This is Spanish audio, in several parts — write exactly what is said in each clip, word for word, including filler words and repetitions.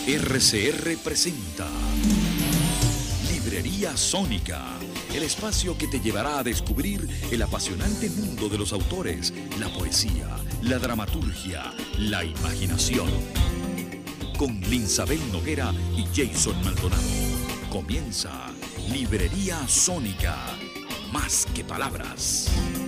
R C R presenta Librería Sónica, el espacio que te llevará a descubrir el apasionante mundo de los autores, la poesía, la dramaturgia, la imaginación. Con Linsabel Noguera y Jason Maldonado. Comienza Librería Sónica, más que palabras.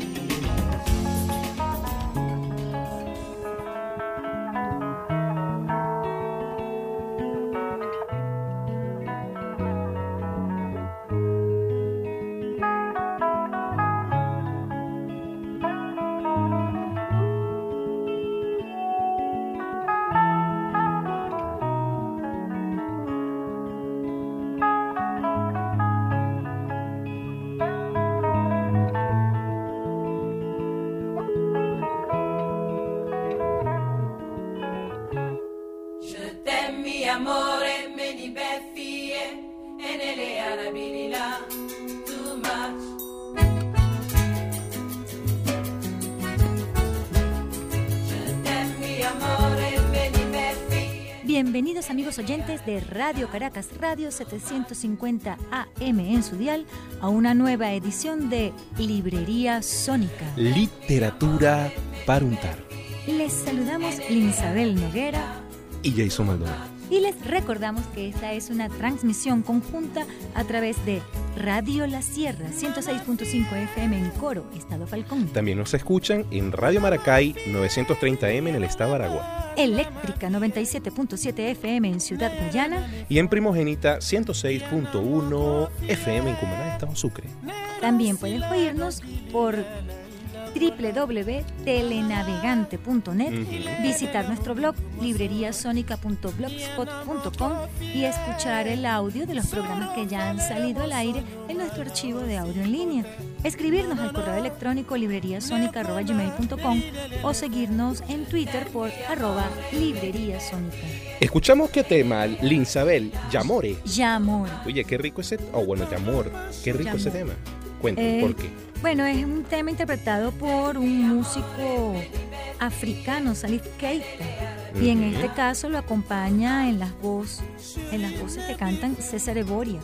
Bienvenidos amigos oyentes de Radio Caracas Radio setecientos cincuenta A M en su dial a una nueva edición de Librería Sónica. Literatura para untar. Les saludamos Linsabel Noguera y Jason Maldonado. Y les recordamos que esta es una transmisión conjunta a través de Radio La Sierra, ciento seis punto cinco F M en Coro, Estado Falcón. También nos escuchan en Radio Maracay, novecientos treinta M en el Estado Aragua. Eléctrica, noventa y siete punto siete F M en Ciudad Guyana. Y en Primogénita, ciento seis punto uno F M en Cumaná, Estado Sucre. También pueden oírnos por doble u doble u doble u punto telenavegante punto net, uh-huh. visitar nuestro blog libreriasonica punto blogspot punto com y escuchar el audio de los programas que ya han salido al aire en nuestro archivo de audio en línea. Escribirnos al correo electrónico libreriasonica arroba gmail punto com o seguirnos en Twitter por arroba libreriasonica. Escuchamos qué tema, Linsabel, Yamore. Yamore. Oye, qué rico ese, oh bueno, Yamor, qué rico Yamor. Ese tema. Cuéntame, eh, ¿por qué? Bueno, es un tema interpretado por un músico africano, Salif Keita, uh-huh. y en este caso lo acompaña en las voces, en las voces que cantan César Eboria.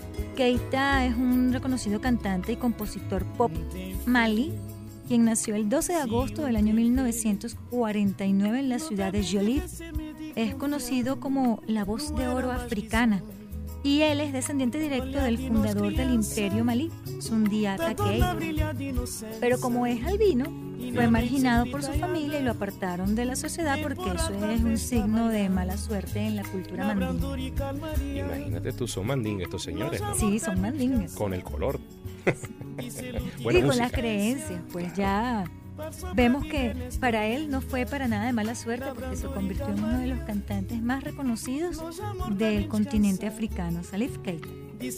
Keita es un reconocido cantante y compositor pop malí, quien nació el doce de agosto del año mil novecientos cuarenta y nueve en la ciudad de Jolif. Es conocido como la voz de oro africana. Y él es descendiente directo del fundador del Imperio Malí, Sundiata Keita. Pero como es albino, fue marginado por su familia y lo apartaron de la sociedad porque eso es un signo de mala suerte en la cultura mandinga. Imagínate tú, son mandingas estos señores, ¿no? Sí, son mandingas. Con el color. Y con música. Las creencias, pues ya vemos que para él no fue para nada de mala suerte porque se convirtió en uno de los cantantes más reconocidos del continente africano, Salif Keita.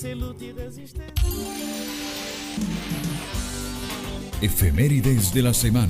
Efemérides de la semana.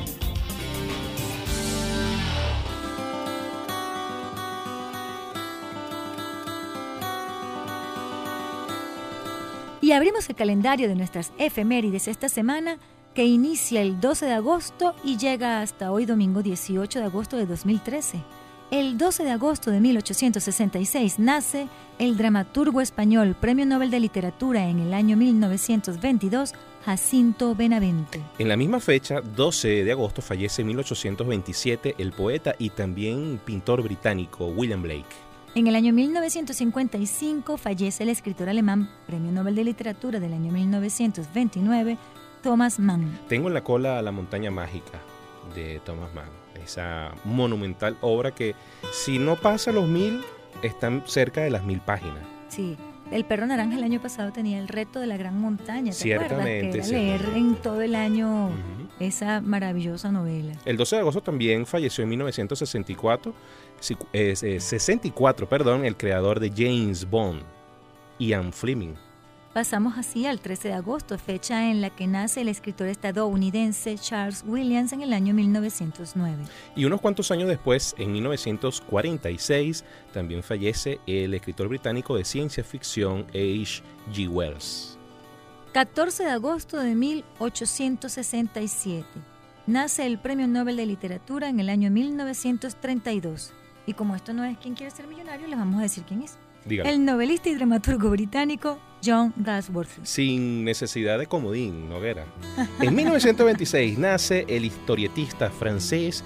Y abrimos el calendario de nuestras efemérides esta semana, que inicia el doce de agosto y llega hasta hoy domingo dieciocho de agosto de dos mil trece. El doce de agosto de mil ochocientos sesenta y seis nace el dramaturgo español, Premio Nobel de Literatura en el año mil novecientos veintidós, Jacinto Benavente. En la misma fecha, doce de agosto, fallece en mil ochocientos veintisiete el poeta y también pintor británico William Blake. En el año mil novecientos cincuenta y cinco fallece el escritor alemán, Premio Nobel de Literatura del año mil novecientos veintinueve, Thomas Mann. Tengo en la cola La montaña mágica de Thomas Mann, esa monumental obra que si no pasa los mil, están cerca de las mil páginas. Sí, El Perro Naranja el año pasado tenía el reto de la gran montaña, ¿te Ciertamente, acuerdas? Que era leer en todo el año uh-huh. esa maravillosa novela. El doce de agosto también falleció en mil novecientos sesenta y cuatro, eh, eh, sesenta y cuatro, perdón, el creador de James Bond, Ian Fleming. Pasamos así al trece de agosto, fecha en la que nace el escritor estadounidense Charles Williams en el año mil novecientos nueve. Y unos cuantos años después, en mil novecientos cuarenta y seis, también fallece el escritor británico de ciencia ficción H G Wells. catorce de agosto de mil ochocientos sesenta y siete. Nace el Premio Nobel de Literatura en el año mil novecientos treinta y dos. Y como esto no es ¿Quién quiere ser millonario?, les vamos a decir quién es. Dígalo. El novelista y dramaturgo británico John Galsworthy. Sin necesidad de comodín, Noguera. En mil novecientos veintiséis nace el historietista francés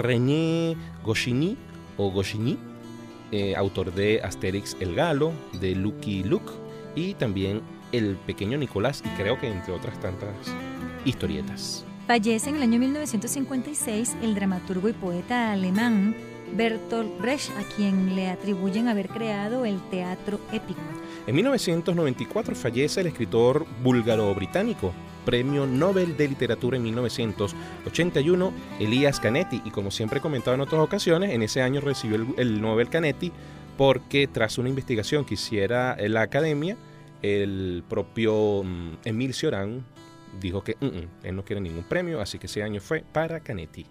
René Goscinny, o Goscinny, eh, autor de Asterix el Galo, de Lucky Luke y también El Pequeño Nicolás, y creo que entre otras tantas historietas. Fallece en el año mil novecientos cincuenta y seis el dramaturgo y poeta alemán Bertolt Brecht, a quien le atribuyen haber creado el teatro épico. En mil novecientos noventa y cuatro fallece el escritor búlgaro-británico, Premio Nobel de Literatura en mil novecientos ochenta y uno, Elias Canetti, y como siempre he comentado en otras ocasiones, en ese año recibió el, el Nobel Canetti porque tras una investigación que hiciera la academia, el propio um, Émile Cioran dijo que uh, uh, él no quiere ningún premio, así que ese año fue para Canetti.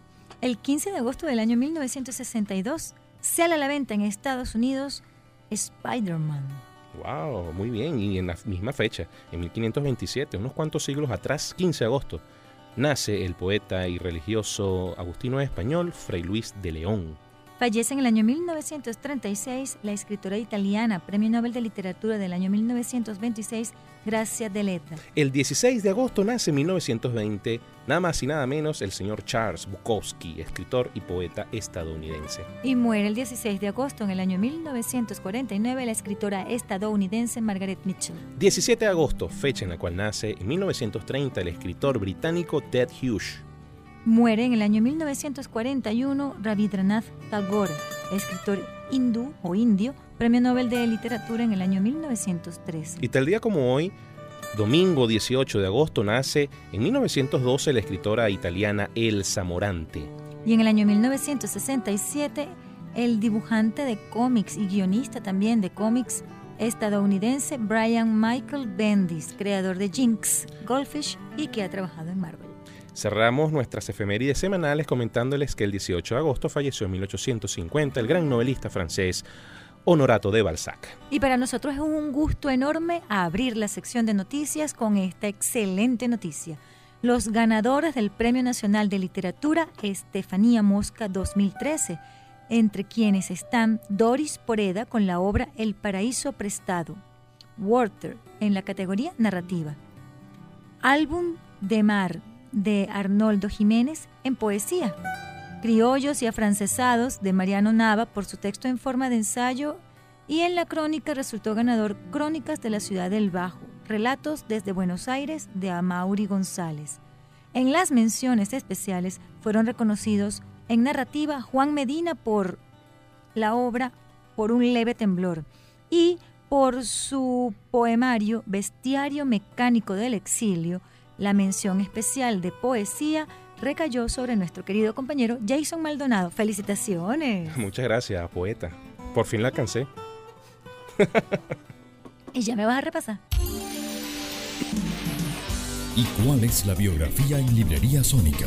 El quince de agosto del año mil novecientos sesenta y dos sale a la venta en Estados Unidos Spider-Man. Wow, muy bien, y en la misma fecha, en mil quinientos veintisiete, unos cuantos siglos atrás, quince de agosto, nace el poeta y religioso agustino español Fray Luis de León. Fallece en el año mil novecientos treinta y seis la escritora italiana, Premio Nobel de Literatura del año mil novecientos veintiséis, Grazia Deledda. El dieciséis de agosto nace en mil novecientos veinte, nada más y nada menos, el señor Charles Bukowski, escritor y poeta estadounidense. Y muere el dieciséis de agosto en el año mil novecientos cuarenta y nueve la escritora estadounidense Margaret Mitchell. diecisiete de agosto, fecha en la cual nace en mil novecientos treinta el escritor británico Ted Hughes. Muere en el año mil novecientos cuarenta y uno Rabindranath Tagore, escritor hindú o indio, Premio Nobel de Literatura en el año mil novecientos trece. Y tal día como hoy, domingo dieciocho de agosto, nace en mil novecientos doce la escritora italiana Elsa Morante. Y en el año mil novecientos sesenta y siete, el dibujante de cómics y guionista también de cómics estadounidense Brian Michael Bendis, creador de Jinx, Goldfish y que ha trabajado en Marvel. Cerramos nuestras efemérides semanales comentándoles que el dieciocho de agosto falleció en mil ochocientos cincuenta el gran novelista francés Honorato de Balzac. Y para nosotros es un gusto enorme abrir la sección de noticias con esta excelente noticia. Los ganadores del Premio Nacional de Literatura Estefanía Mosca dos mil trece, entre quienes están Doris Poreda con la obra El Paraíso Prestado, Water en la categoría narrativa, Álbum de Mar de Arnoldo Jiménez en poesía, Criollos y Afrancesados de Mariano Nava por su texto en forma de ensayo, y en la crónica resultó ganador Crónicas de la Ciudad del Bajo, Relatos desde Buenos Aires de Amaury González. En las menciones especiales fueron reconocidos en narrativa Juan Medina por la obra Por un leve temblor y por su poemario Bestiario mecánico del exilio. La mención especial de poesía recayó sobre nuestro querido compañero Jason Maldonado. ¡Felicitaciones! Muchas gracias, poeta. Por fin la alcancé. ¿Y ya me vas a repasar? ¿Y cuál es la biografía en Librería Sónica?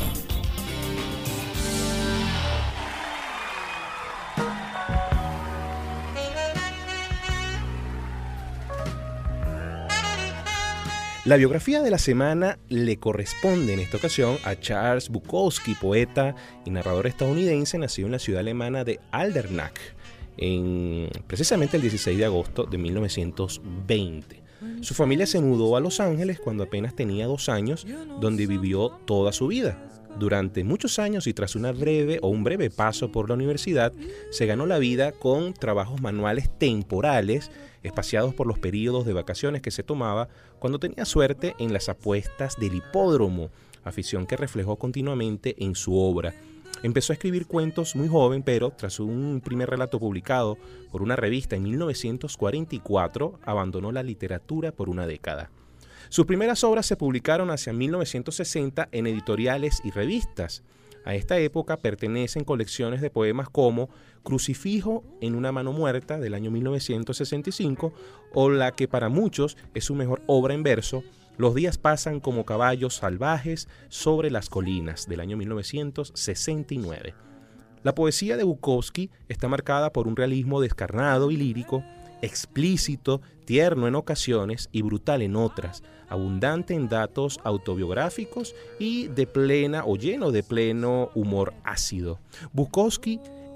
La biografía de la semana le corresponde en esta ocasión a Charles Bukowski, poeta y narrador estadounidense, nacido en la ciudad alemana de Aldernach, en precisamente el dieciséis de agosto de mil novecientos veinte. Su familia se mudó a Los Ángeles cuando apenas tenía dos años, donde vivió toda su vida. Durante muchos años y tras una breve o un breve paso por la universidad, se ganó la vida con trabajos manuales temporales, espaciados por los periodos de vacaciones que se tomaba cuando tenía suerte en las apuestas del hipódromo, afición que reflejó continuamente en su obra. Empezó a escribir cuentos muy joven, pero tras un primer relato publicado por una revista en mil novecientos cuarenta y cuatro, abandonó la literatura por una década. Sus primeras obras se publicaron hacia mil novecientos sesenta en editoriales y revistas. A esta época pertenecen colecciones de poemas como Crucifijo en una mano muerta del año mil novecientos sesenta y cinco o la que para muchos es su mejor obra en verso, Los días pasan como caballos salvajes sobre las colinas del año mil novecientos sesenta y nueve. La poesía de Bukowski está marcada por un realismo descarnado y lírico, explícito, tierno en ocasiones y brutal en otras, abundante en datos autobiográficos y de plena o lleno de pleno humor ácido. Bukowski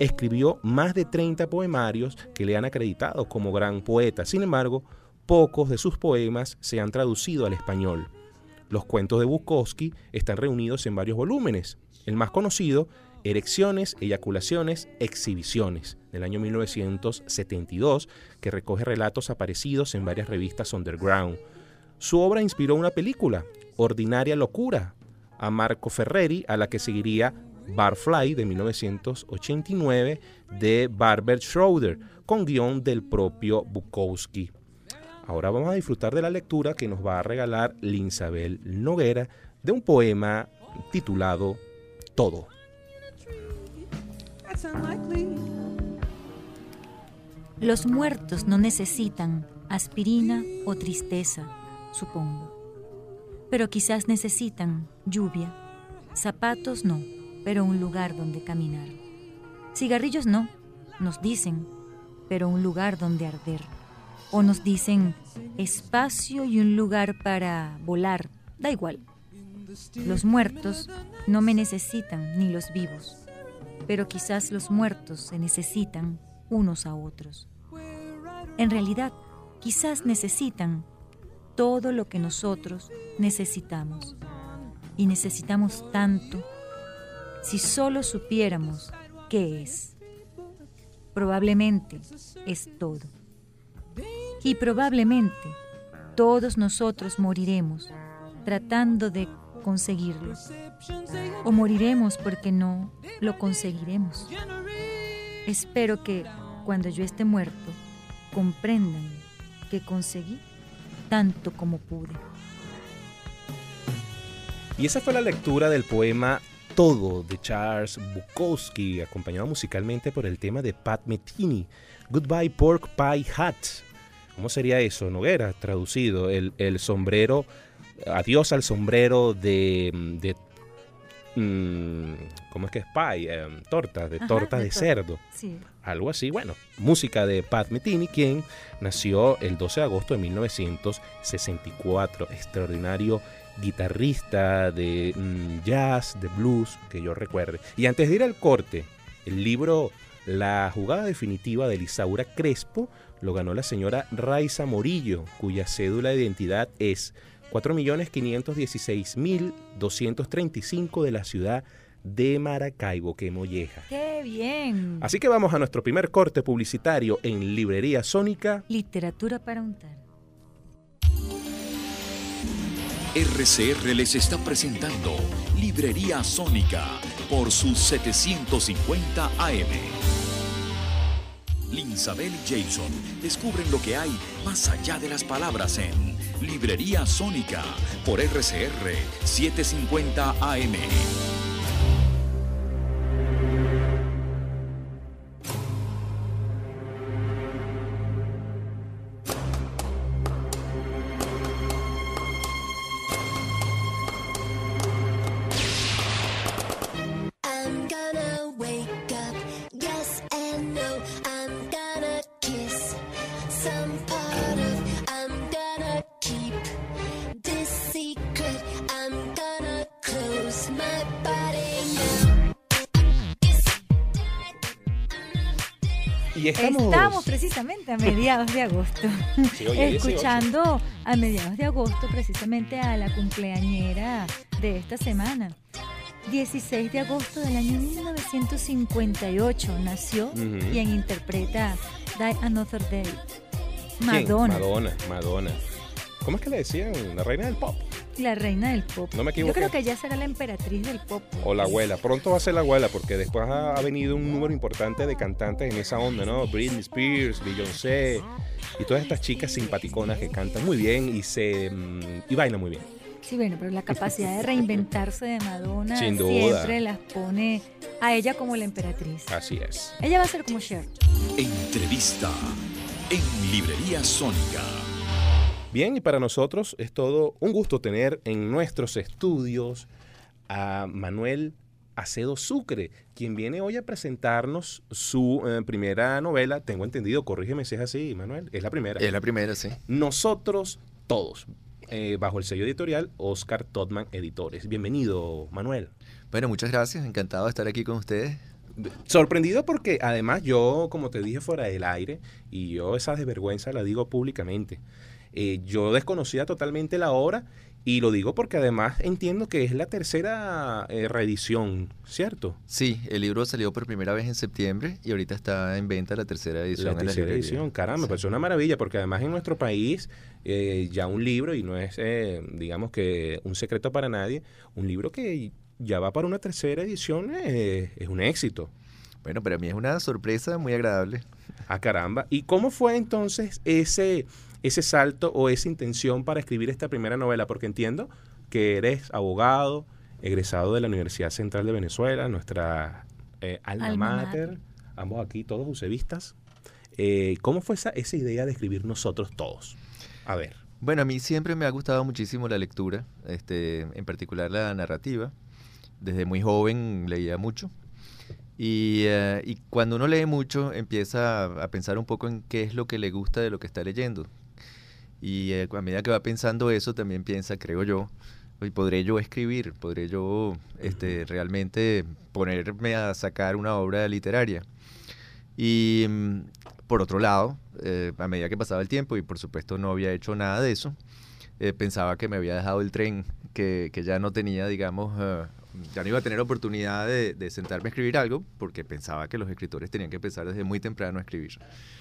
escribió más de treinta poemarios que le han acreditado como gran poeta. Sin embargo, pocos de sus poemas se han traducido al español. Los cuentos de Bukowski están reunidos en varios volúmenes. El más conocido, Erecciones, Eyaculaciones, Exhibiciones, del año mil novecientos setenta y dos, que recoge relatos aparecidos en varias revistas underground. Su obra inspiró una película, Ordinaria Locura, a Marco Ferreri, a la que seguiría Barfly, de mil novecientos ochenta y nueve, de Barbet Schroeder, con guión del propio Bukowski. Ahora vamos a disfrutar de la lectura que nos va a regalar Linsabel Noguera de un poema titulado Todo. Los muertos no necesitan aspirina o tristeza, supongo. Pero quizás necesitan lluvia. Zapatos no, pero un lugar donde caminar. Cigarrillos no, nos dicen, pero un lugar donde arder. O nos dicen espacio y un lugar para volar, da igual. Los muertos no me necesitan ni los vivos, pero quizás los muertos se necesitan unos a otros. En realidad, quizás necesitan todo lo que nosotros necesitamos. Y necesitamos tanto, si solo supiéramos qué es. Probablemente es todo. Y probablemente todos nosotros moriremos tratando de conseguirlo. O moriremos porque no lo conseguiremos. Espero que cuando yo esté muerto comprendan que conseguí tanto como pude. Y esa fue la lectura del poema Todo de Charles Bukowski, acompañado musicalmente por el tema de Pat Metheny, Goodbye Pork Pie Hat. ¿Cómo sería eso, Noguera? Traducido, el, el sombrero, adiós al sombrero de, de mmm, ¿cómo es que es pie? Eh, tortas, de Ajá, torta de, de cerdo. Sí. Algo así, bueno, música de Pat Metheny, quien nació el doce de agosto de mil novecientos sesenta y cuatro, extraordinario guitarrista de mmm, jazz, de blues, que yo recuerde. Y antes de ir al corte, el libro La jugada definitiva de Lisaura Crespo lo ganó la señora Raiza Morillo, cuya cédula de identidad es cuatro millones quinientos dieciséis mil doscientos treinta y cinco de la ciudad de Maracaibo, que molleja. ¡Qué bien! Así que vamos a nuestro primer corte publicitario en Librería Sónica. Literatura para untar. R C R les está presentando Librería Sónica por sus setecientos cincuenta A M. Linsabel y Jason descubren lo que hay más allá de las palabras en Librería Sónica por R C R setecientos cincuenta A M. Y estamos... estamos precisamente a mediados de agosto, Sí, oye, escuchando a mediados de agosto precisamente a la cumpleañera de esta semana. dieciséis de agosto del año mil novecientos cincuenta y ocho nació Uh-huh. quien interpreta Die Another Day. ¿Quién? Madonna, Madonna, Madonna. ¿Cómo es que le decían? La reina del pop. la reina del pop. No me Yo equivoqué. creo que ella será la emperatriz del pop. O la abuela. Pronto va a ser la abuela porque después ha, ha venido un número importante de cantantes en esa onda, ¿no? Britney Spears, Beyoncé y todas estas chicas simpaticonas que cantan muy bien y se mm, y bailan muy bien. Sí, bueno, pero la capacidad de reinventarse de Madonna Sin duda. siempre las pone a ella como la emperatriz. Así es. Ella va a ser como Cher. Entrevista en Librería Sónica. Bien, y para nosotros es todo un gusto tener en nuestros estudios a Manuel Acedo Sucre, quien viene hoy a presentarnos su eh, primera novela. Tengo entendido, corrígeme si es así, Manuel, es la primera. Es la primera, sí. Nosotros Todos, eh, bajo el sello editorial Oscar Todman Editores. Bienvenido, Manuel. Bueno, muchas gracias. Encantado de estar aquí con ustedes. sorprendido porque además yo, como te dije fuera del aire, y yo esa desvergüenza la digo públicamente, eh, yo desconocía totalmente la obra y lo digo porque además entiendo que es la tercera eh, reedición, ¿cierto? Sí, el libro salió por primera vez en septiembre y ahorita está en venta la tercera edición. La tercera en la edición, caramba, sí. Pues es una maravilla porque además en nuestro país eh, ya un libro, y no es, eh, digamos que un secreto para nadie, un libro que ya va para una tercera edición eh, es un éxito. Bueno, para mí es una sorpresa muy agradable. Ah, caramba. ¿Y cómo fue entonces ese, ese salto o esa intención para escribir esta primera novela? Porque entiendo que eres abogado, egresado de la Universidad Central de Venezuela, nuestra eh, alma, Alma mater, mater. ambos aquí, todos usevistas. Eh, ¿Cómo fue esa, esa idea de escribir Nosotros Todos? A ver. Bueno, a mí siempre me ha gustado muchísimo la lectura, este, en particular la narrativa. Desde muy joven leía mucho. Y, uh, y cuando uno lee mucho empieza a, a pensar un poco en qué es lo que le gusta de lo que está leyendo. Y uh, a medida que va pensando eso también piensa, creo yo, ¿podré yo escribir? ¿Podré yo este, realmente ponerme a sacar una obra literaria? Y um, por otro lado, eh, a medida que pasaba el tiempo, y por supuesto no había hecho nada de eso, eh, pensaba que me había dejado el tren, que, que ya no tenía, digamos... Uh, ya no iba a tener oportunidad de, de sentarme a escribir algo, porque pensaba que los escritores tenían que empezar desde muy temprano a escribir.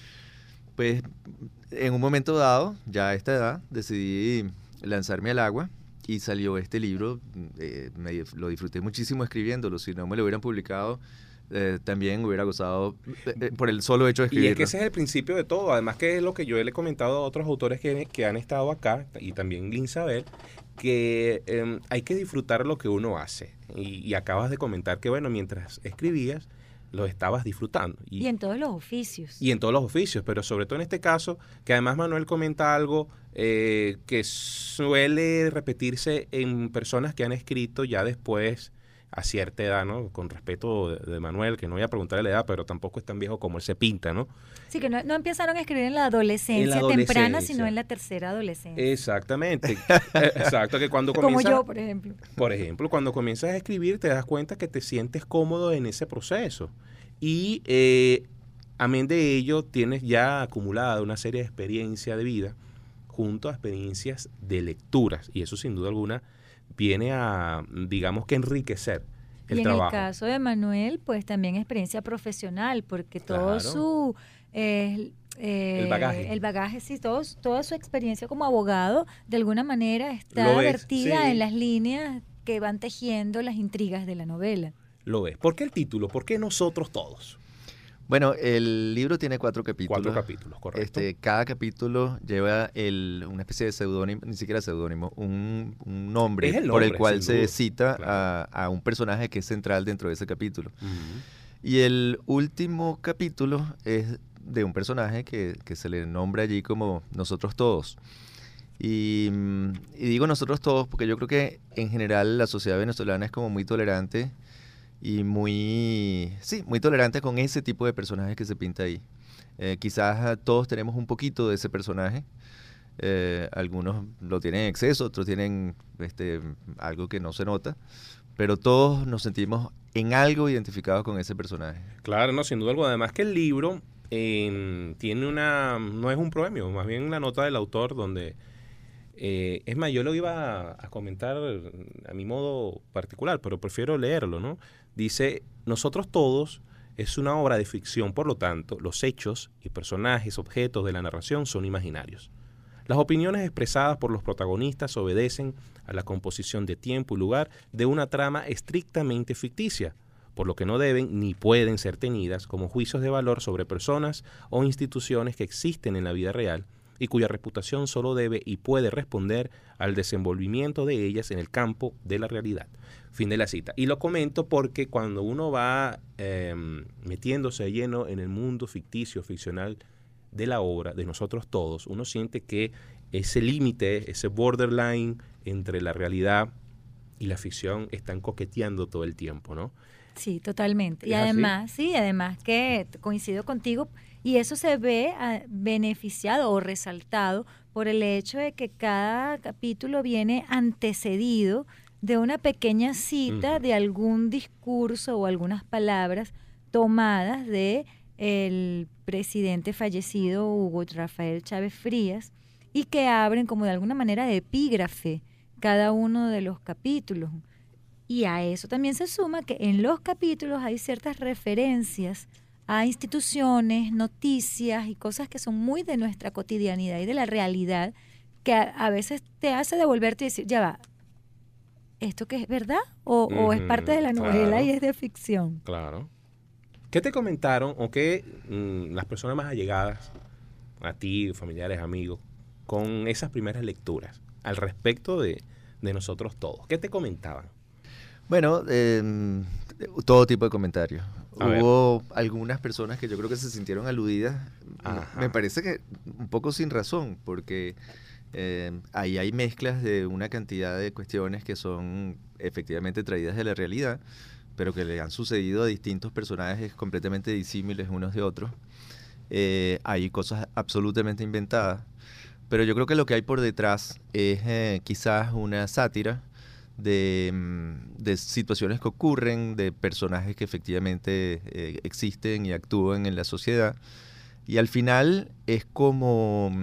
Pues en un momento dado, ya a esta edad, decidí lanzarme al agua y salió este libro. Eh, me, lo disfruté muchísimo escribiéndolo. Si no me lo hubieran publicado, eh, también hubiera gozado eh, por el solo hecho de escribirlo. Y es que ese es el principio de todo. Además que es lo que yo le he comentado a otros autores que, que han estado acá, y también Linsabel, que eh, hay que disfrutar lo que uno hace. Y, y acabas de comentar que, bueno, mientras escribías, lo estabas disfrutando. Y, y en todos los oficios. Y en todos los oficios, pero sobre todo en este caso, que además Manuel comenta algo eh, que suele repetirse en personas que han escrito ya después, a cierta edad, ¿no? Con respeto de, de Manuel, que no voy a preguntarle la edad, pero tampoco es tan viejo como él se pinta, ¿no? Sí, que no, no empezaron a escribir en la adolescencia, En la temprana, adolescencia. sino en la tercera adolescencia. Exactamente. Exacto, que cuando Como comienzas... yo, por ejemplo. Por ejemplo, cuando comienzas a escribir te das cuenta que te sientes cómodo en ese proceso. Y eh, amén de ello, tienes ya acumulada una serie de experiencias de vida junto a experiencias de lecturas. Y eso sin duda alguna viene a, digamos que enriquecer el y en trabajo. el caso de Manuel, pues también experiencia profesional, porque todo Claro. su... Eh, eh, El bagaje. El bagaje, sí, todo, toda su experiencia como abogado, de alguna manera está Lo es, vertida sí. en las líneas que van tejiendo las intrigas de la novela. Lo es. ¿Por qué el título? ¿Por qué Nosotros Todos? Bueno, el libro tiene cuatro capítulos. Cuatro capítulos, correcto. Este, cada capítulo lleva el, una especie de seudónimo, ni siquiera seudónimo, un, un nombre, Es el por nombre, el cual sin se duda. cita Claro. a, a un personaje que es central dentro de ese capítulo. Uh-huh. Y el último capítulo es de un personaje que, que se le nombra allí como Nosotros Todos. Y, y digo Nosotros Todos porque yo creo que en general la sociedad venezolana es como muy tolerante y muy, sí, muy tolerante con ese tipo de personajes que se pinta ahí. Eh, quizás todos tenemos un poquito de ese personaje. Eh, algunos lo tienen en exceso, otros tienen este, algo que no se nota, pero todos nos sentimos en algo identificados con ese personaje. Claro, no, sin duda alguna. Además que el libro eh, tiene una, no es un proemio, más bien una nota del autor donde, eh, es más, yo lo iba a, a comentar a mi modo particular, pero prefiero leerlo, ¿no? Dice, Nosotros Todos es una obra de ficción, por lo tanto, los hechos y personajes, objetos de la narración son imaginarios. Las opiniones expresadas por los protagonistas obedecen a la composición de tiempo y lugar de una trama estrictamente ficticia, por lo que no deben ni pueden ser tenidas como juicios de valor sobre personas o instituciones que existen en la vida real y cuya reputación solo debe y puede responder al desenvolvimiento de ellas en el campo de la realidad. Fin de la cita. Y lo comento porque cuando uno va eh, metiéndose de lleno en el mundo ficticio, ficcional de la obra, de Nosotros Todos, uno siente que ese límite, ese borderline entre la realidad y la ficción están coqueteando todo el tiempo, ¿no? Sí, totalmente. Y ¿Es así? además, sí, además que coincido contigo, y eso se ve ah, beneficiado o resaltado por el hecho de que cada capítulo viene antecedido de una pequeña cita Ujú. de algún discurso o algunas palabras tomadas de el presidente fallecido Hugo Rafael Chávez Frías y que abren como de alguna manera de epígrafe cada uno de los capítulos. Y a eso también se suma que en los capítulos hay ciertas referencias a instituciones, noticias y cosas que son muy de nuestra cotidianidad y de la realidad, que a, a veces te hace devolverte y decir, ya va, ¿esto qué es verdad? O, uh-huh, o es parte de la novela, claro, y es de ficción. Claro. ¿Qué te comentaron o qué mmm, las personas más allegadas a ti, familiares, amigos, con esas primeras lecturas al respecto de, de nosotros todos? ¿Qué te comentaban? Bueno, eh, todo tipo de comentarios. A Hubo ver. algunas personas que yo creo que se sintieron aludidas. Ajá. Me parece que un poco sin razón, porque eh, ahí hay mezclas de una cantidad de cuestiones que son efectivamente traídas de la realidad, pero que le han sucedido a distintos personajes completamente disímiles unos de otros. Eh, hay cosas absolutamente inventadas, pero yo creo que lo que hay por detrás es eh, quizás una sátira de, de situaciones que ocurren, de personajes que efectivamente eh, existen y actúan en la sociedad, y al final es como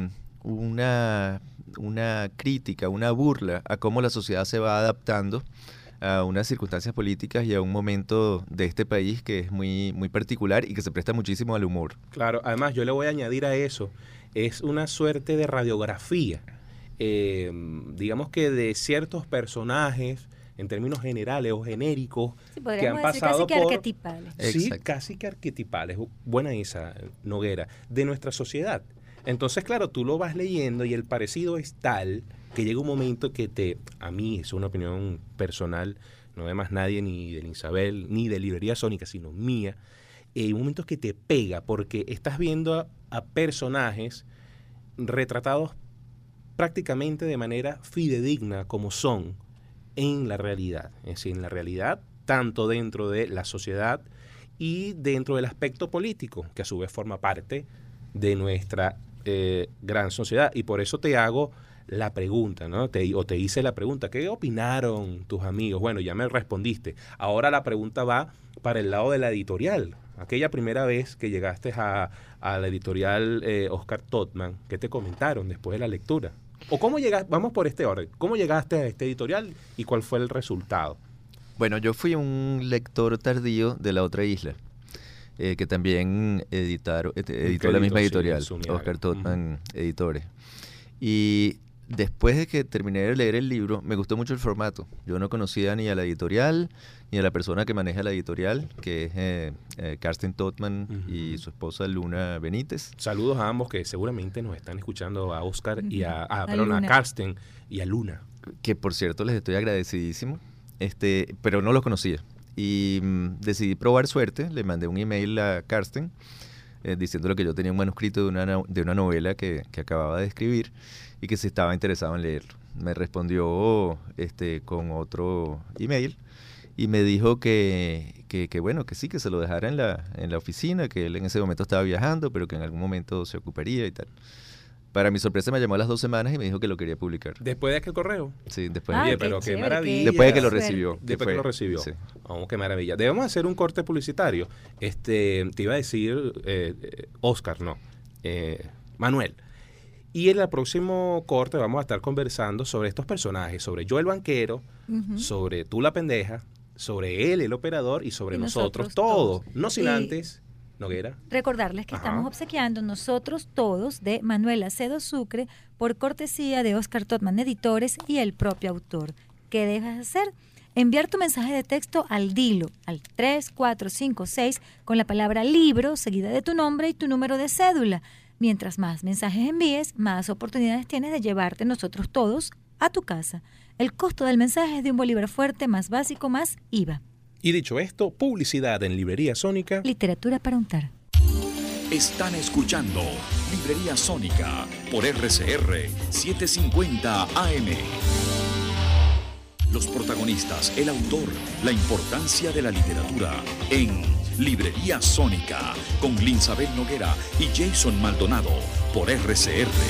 una, una crítica, una burla a cómo la sociedad se va adaptando a unas circunstancias políticas y a un momento de este país que es muy, muy particular y que se presta muchísimo al humor. Claro, además yo le voy a añadir a eso, es una suerte de radiografía, eh, digamos que de ciertos personajes en términos generales o genéricos, sí, que han pasado casi que por... arquetipales. Sí, Exacto. casi que arquetipales, buena esa, Noguera, de nuestra sociedad. Entonces, claro, tú lo vas leyendo y el parecido es tal que llega un momento que te, a mí, es una opinión personal, no de más nadie, ni de Isabel, ni de Librería Sónica, sino mía, hay momentos que te pega porque estás viendo a, a personajes retratados prácticamente de manera fidedigna como son en la realidad. Es decir, en la realidad, tanto dentro de la sociedad y dentro del aspecto político, que a su vez forma parte de nuestra eh, gran sociedad. Y por eso te hago la pregunta, ¿no? Te, o te hice la pregunta, ¿qué opinaron tus amigos? Bueno, ya me respondiste. Ahora la pregunta va para el lado de la editorial. Aquella primera vez que llegaste a, a la editorial eh, Oscar Totman, ¿qué te comentaron después de la lectura? ¿O cómo llegaste? Vamos por este orden. ¿Cómo llegaste a este editorial y cuál fue el resultado? Bueno, yo fui un lector tardío de La Otra Isla, eh, que también editaron, editó la misma editorial, sí, Oscar Totman uh-huh. Editores. Y después de que terminé de leer el libro, me gustó mucho el formato. Yo no conocía ni a la editorial, ni a la persona que maneja la editorial, que es eh, eh, Karsten Totman uh-huh. y su esposa Luna Benítez. Saludos a ambos que seguramente nos están escuchando, a Oscar uh-huh. y a, a, a, perdón, a Karsten y a Luna. Que por cierto les estoy agradecidísimo, este, pero no los conocía. Y mm, decidí probar suerte, le mandé un email a Karsten eh, diciéndole que yo tenía un manuscrito de una, de una novela que, que acababa de escribir y que si estaba interesado en leerlo. Me respondió este, con otro email y me dijo que, que, que bueno, que sí, que se lo dejara en la, en la oficina, que él en ese momento estaba viajando, pero que en algún momento se ocuparía y tal. Para mi sorpresa me llamó a las dos semanas y me dijo que lo quería publicar. ¿Después de aquel correo? Sí, después. Ah, Oye, qué pero qué chévere, maravilla. qué después de que lo suerte. recibió. Después fue, que lo recibió. Sí. Oh, qué maravilla. Debemos hacer un corte publicitario. Este, te iba a decir, eh, eh, Oscar, no, eh, Manuel. Y en el próximo corte vamos a estar conversando sobre estos personajes, sobre yo el banquero, uh-huh. sobre tú la pendeja, sobre él el operador y sobre y nosotros, nosotros todos. todos. No sin y antes, Noguera. Recordarles que Ajá. estamos obsequiando Nosotros Todos de Manuel Acedo Sucre por cortesía de Oscar Totman Editores y el propio autor. ¿Qué debes hacer? Enviar tu mensaje de texto al Dilo, al tres cuatro cinco seis, con la palabra libro, seguida de tu nombre y tu número de cédula. Mientras más mensajes envíes, más oportunidades tienes de llevarte Nosotros Todos a tu casa. El costo del mensaje es de un bolívar fuerte más básico más I V A. Y dicho esto, publicidad en Librería Sónica. Literatura para untar. Están escuchando Librería Sónica por R C R setecientos cincuenta A M. Los protagonistas, el autor, la importancia de la literatura en Librería Sónica con Linsabel Noguera y Jason Maldonado por R C R.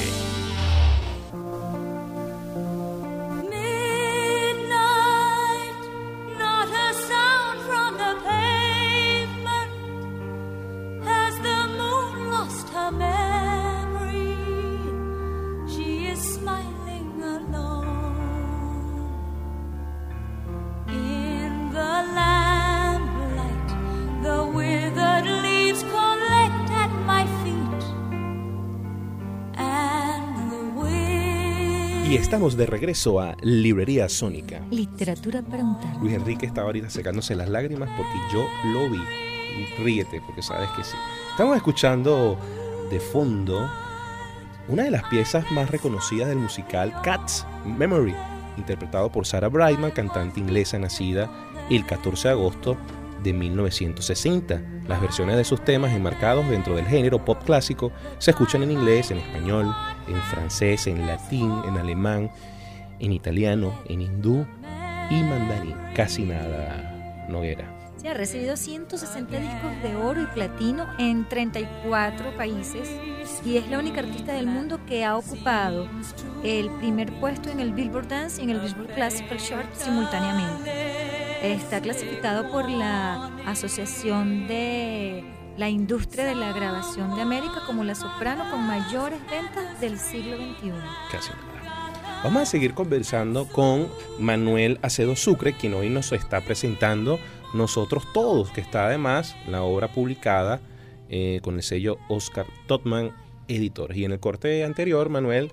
Y estamos de regreso a Librería Sónica. Literatura para untar. Luis Enrique estaba ahorita secándose las lágrimas porque yo lo vi. Y ríete, porque sabes que sí. Estamos escuchando de fondo una de las piezas más reconocidas del musical Cats, Memory, interpretado por Sarah Brightman, cantante inglesa nacida el catorce de agosto de mil novecientos sesenta. Las versiones de sus temas enmarcados dentro del género pop clásico se escuchan en inglés, en español, en francés, en latín, en alemán, en italiano, en hindú y mandarín. Casi nada, Noguera. Se ha recibido ciento sesenta discos de oro y platino en treinta y cuatro países y es la única artista del mundo que ha ocupado el primer puesto en el Billboard Dance y en el Billboard Classical Chart simultáneamente. Está clasificado por la Asociación de la Industria de la Grabación de América como la soprano con mayores ventas del siglo veintiuno. Casi nada. Vamos a seguir conversando con Manuel Acedo Sucre, quien hoy nos está presentando Nosotros Todos, que está además la obra publicada eh, con el sello Oscar Totman Editores. Y en el corte anterior, Manuel,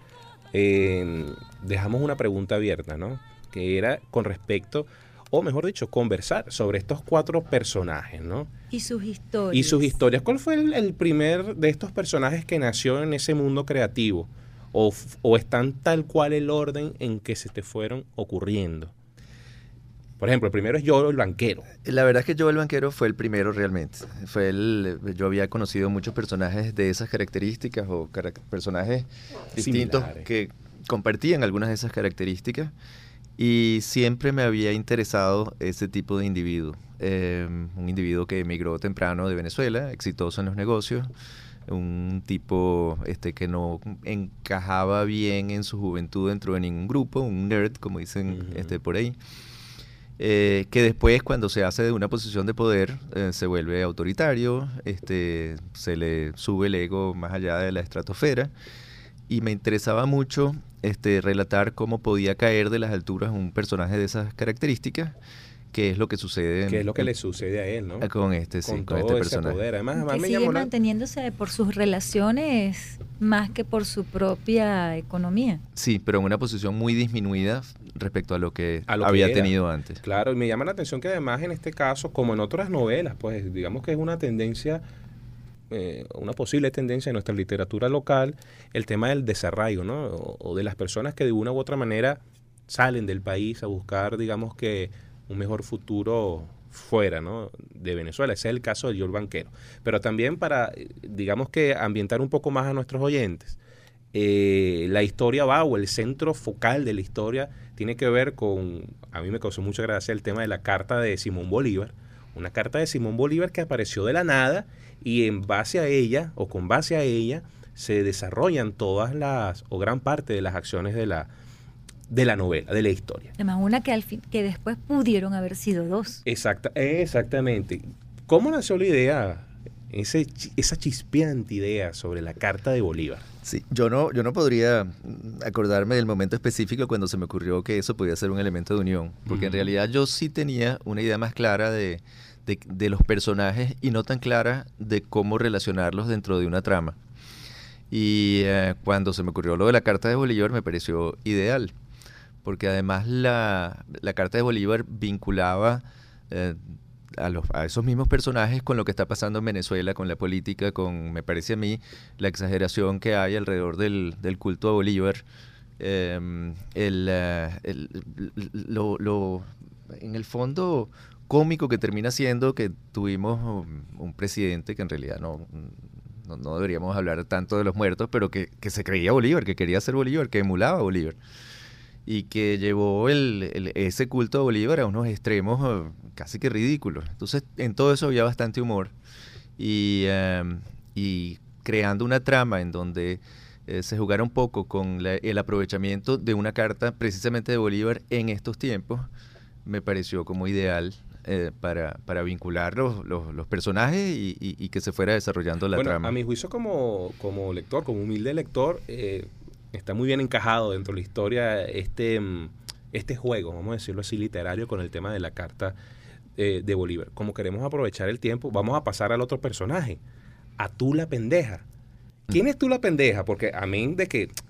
eh, dejamos una pregunta abierta, ¿no? Que era con respecto, o mejor dicho, conversar sobre estos cuatro personajes, ¿no? Y sus historias. Y sus historias. ¿Cuál fue el, el primer de estos personajes que nació en ese mundo creativo? O, ¿O están tal cual el orden en que se te fueron ocurriendo? Por ejemplo, el primero es Joe el banquero. La verdad es que Joe el banquero fue el primero realmente. Fue el, yo había conocido muchos personajes de esas características o cara- personajes distintos Similares, que compartían algunas de esas características y siempre me había interesado ese tipo de individuo. Eh, un individuo que emigró temprano de Venezuela, exitoso en los negocios, un tipo este, que no encajaba bien en su juventud dentro de ningún grupo, un nerd, como dicen uh-huh. este, por ahí. Eh, que después cuando se hace de una posición de poder eh, se vuelve autoritario, este, se le sube el ego más allá de la estratosfera y me interesaba mucho este, relatar cómo podía caer de las alturas un personaje de esas características, que es lo que sucede que es lo que en, le sucede a él, ¿no? Con este, sí, con, con todo este ese personaje. Poder. Además, además que me sigue llamó la... manteniéndose por sus relaciones más que por su propia economía. Sí, pero en una posición muy disminuida respecto a lo que a lo había que era. tenido antes. Claro, y me llama la atención que además en este caso, como en otras novelas, pues digamos que es una tendencia, eh, una posible tendencia en nuestra literatura local, el tema del desarraigo, ¿no? O, o de las personas que de una u otra manera salen del país a buscar, digamos que un mejor futuro fuera, ¿no? De Venezuela. Ese es el caso de Joe el banquero. Pero también para, digamos que ambientar un poco más a nuestros oyentes, eh, la historia va, o el centro focal de la historia tiene que ver con, a mí me causó mucha gracia el tema de la carta de Simón Bolívar, una carta de Simón Bolívar que apareció de la nada y en base a ella, o con base a ella, se desarrollan todas las, o gran parte de las acciones de la de la novela, de la historia. Además, una que al fin, que después pudieron haber sido dos. Exacta, exactamente. ¿Cómo nació la idea, ese, esa chispeante idea sobre la carta de Bolívar? Sí, yo no, yo no podría acordarme del momento específico cuando se me ocurrió que eso podía ser un elemento de unión, porque uh-huh. en realidad yo sí tenía una idea más clara de, de, de los personajes y no tan clara de cómo relacionarlos dentro de una trama. Y eh, cuando se me ocurrió lo de la carta de Bolívar me pareció ideal, porque además la, la carta de Bolívar vinculaba eh, a, los, a esos mismos personajes con lo que está pasando en Venezuela, con la política, con, me parece a mí, la exageración que hay alrededor del, del culto a Bolívar, eh, el, el, lo, lo, en el fondo cómico que termina siendo que tuvimos un, un presidente que en realidad no... No, no deberíamos hablar tanto de los muertos, pero que, que se creía Bolívar, que quería ser Bolívar, que emulaba a Bolívar. Y que llevó el, el, ese culto a Bolívar a unos extremos uh, casi que ridículos. Entonces, en todo eso había bastante humor. Y, um, y creando una trama en donde eh, se jugara un poco con la, el aprovechamiento de una carta precisamente de Bolívar en estos tiempos, me pareció como ideal. Eh, para, para vincular los, los, los personajes y, y, y que se fuera desarrollando la bueno, trama. A mi juicio como, como lector, como humilde lector, eh, está muy bien encajado dentro de la historia este, este juego, vamos a decirlo así, literario con el tema de la carta eh, de Bolívar. Como queremos aprovechar el tiempo, vamos a pasar al otro personaje, a Tú la pendeja. ¿Quién es Tú la pendeja? Porque a mí de que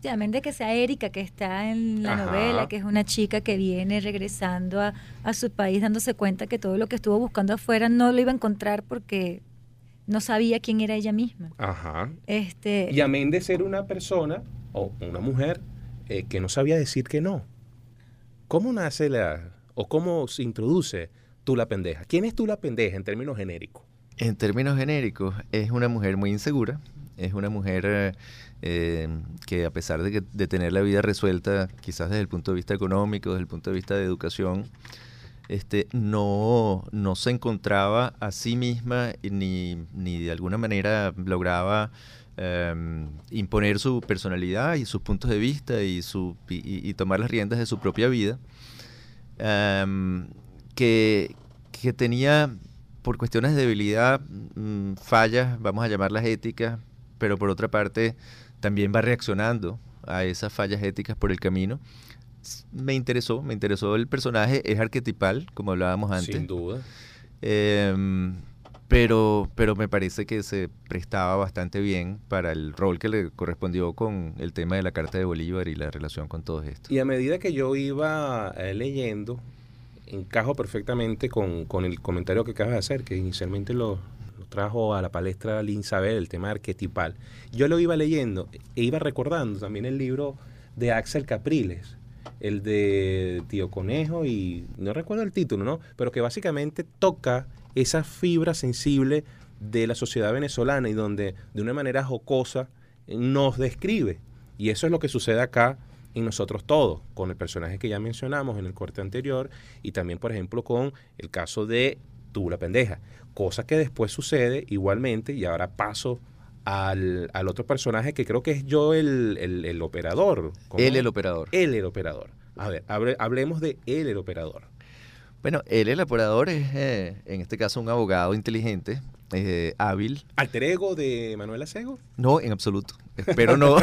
Sí, amén de que sea Erika, que está en la Ajá. novela, que es una chica que viene regresando a, a su país, dándose cuenta que todo lo que estuvo buscando afuera no lo iba a encontrar porque no sabía quién era ella misma. Ajá. Este, Y amén de ser una persona o una mujer eh, que no sabía decir que no. ¿Cómo nace la, o cómo se introduce Tú la Pendeja? ¿Quién es Tú la Pendeja en términos genéricos? En términos genéricos, es una mujer muy insegura, es una mujer eh, eh, que a pesar de, que, de tener la vida resuelta, quizás desde el punto de vista económico, desde el punto de vista de educación, este, no, no se encontraba a sí misma ni, ni de alguna manera lograba eh, imponer su personalidad y sus puntos de vista y, su, y, y tomar las riendas de su propia vida, um, que, que tenía por cuestiones de debilidad mmm, fallas, vamos a llamarlas éticas, pero por otra parte también va reaccionando a esas fallas éticas por el camino. Me interesó, me interesó el personaje, es arquetipal, como hablábamos antes. Sin duda. Eh, pero, pero me parece que se prestaba bastante bien para el rol que le correspondió con el tema de la Carta de Bolívar y la relación con todo esto. Y a medida que yo iba eh, leyendo, encajo perfectamente con, con el comentario que acabas de hacer, que inicialmente lo, lo trajo a la palestra Lynn Sabel, el tema arquetipal. Yo lo iba leyendo e iba recordando también el libro de Axel Capriles, el de Tío Conejo, y no recuerdo el título, ¿no? Pero que básicamente toca esa fibra sensible de la sociedad venezolana y donde de una manera jocosa nos describe. Y eso es lo que sucede acá en Nosotros Todos, con el personaje que ya mencionamos en el corte anterior y también, por ejemplo, con el caso de Tú la Pendeja. Cosa que después sucede igualmente, y ahora paso al, al otro personaje que creo que es yo el, el, el operador. ¿Cómo? Él el operador. Él el operador. A ver, hable, hablemos de él el operador. Bueno, él el operador es, eh, en este caso, un abogado inteligente, eh, hábil. ¿Alter ego de Manuel Acego? No, en absoluto. Espero no.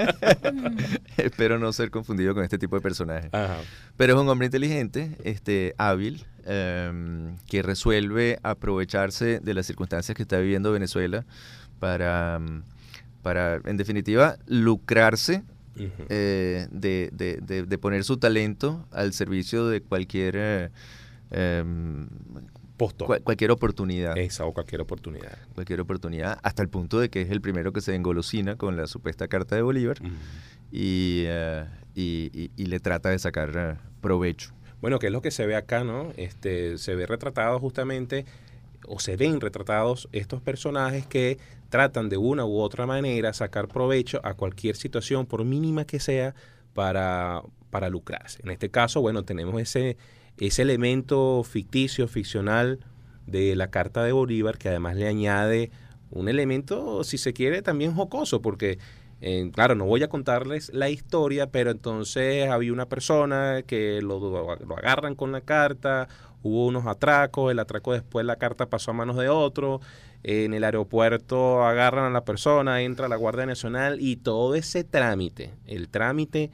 Espero no ser confundido con este tipo de personaje. Ajá. Pero es un hombre inteligente, este, hábil, eh, que resuelve aprovecharse de las circunstancias que está viviendo Venezuela para, para en definitiva, lucrarse uh-huh. eh, de, de, de, de poner su talento al servicio de cualquier eh, eh, Posto. Cual, cualquier oportunidad. Esa o cualquier oportunidad. Cualquier oportunidad, hasta el punto de que es el primero que se engolosina con la supuesta Carta de Bolívar uh-huh. y, uh, y, y, y le trata de sacar uh, provecho. Bueno, que es lo que se ve acá, ¿no? Este, se ve retratado justamente, o se ven retratados estos personajes que tratan de una u otra manera sacar provecho a cualquier situación, por mínima que sea, para, para lucrarse. En este caso, bueno, tenemos ese... ese elemento ficticio, ficcional de la Carta de Bolívar, que además le añade un elemento, si se quiere, también jocoso, porque, eh, claro, no voy a contarles la historia, pero entonces había una persona que lo, lo agarran con la carta, hubo unos atracos, el atraco después la carta pasó a manos de otro, eh, en el aeropuerto agarran a la persona, entra la Guardia Nacional y todo ese trámite, el trámite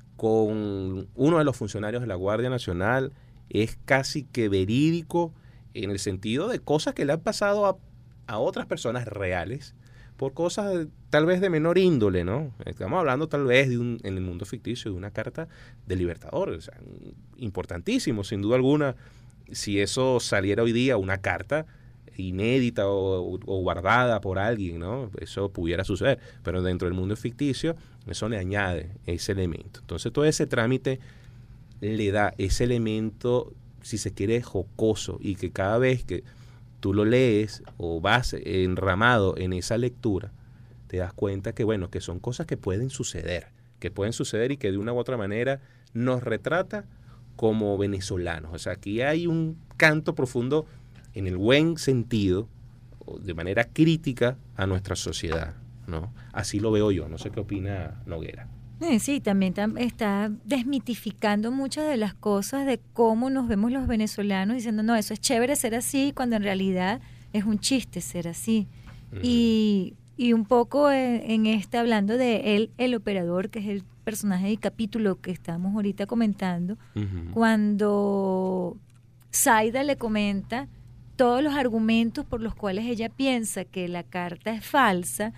con uno de los funcionarios de la Guardia Nacional, es casi que verídico en el sentido de cosas que le han pasado a, a otras personas reales por cosas de, tal vez de menor índole, ¿no? Estamos hablando tal vez de un, en el mundo ficticio de una carta de Libertador, o sea, importantísimo, sin duda alguna. Si eso saliera hoy día, una carta inédita o, o guardada por alguien, ¿no? Eso pudiera suceder, pero dentro del mundo ficticio eso le añade ese elemento. Entonces todo ese trámite le da ese elemento, si se quiere, jocoso, y que cada vez que tú lo lees o vas enramado en esa lectura, te das cuenta que, bueno, que son cosas que pueden suceder, que pueden suceder y que de una u otra manera nos retrata como venezolanos. O sea, aquí hay un canto profundo en el buen sentido, de manera crítica a nuestra sociedad, ¿no? Así lo veo yo, no sé qué opina Noguera. Sí, también tam- está desmitificando muchas de las cosas de cómo nos vemos los venezolanos, diciendo, no, eso es chévere ser así, cuando en realidad es un chiste ser así. Uh-huh. Y, y un poco en, en este, hablando de él, el operador, que es el personaje del capítulo que estamos ahorita comentando, uh-huh. cuando Zaida le comenta todos los argumentos por los cuales ella piensa que la carta es falsa,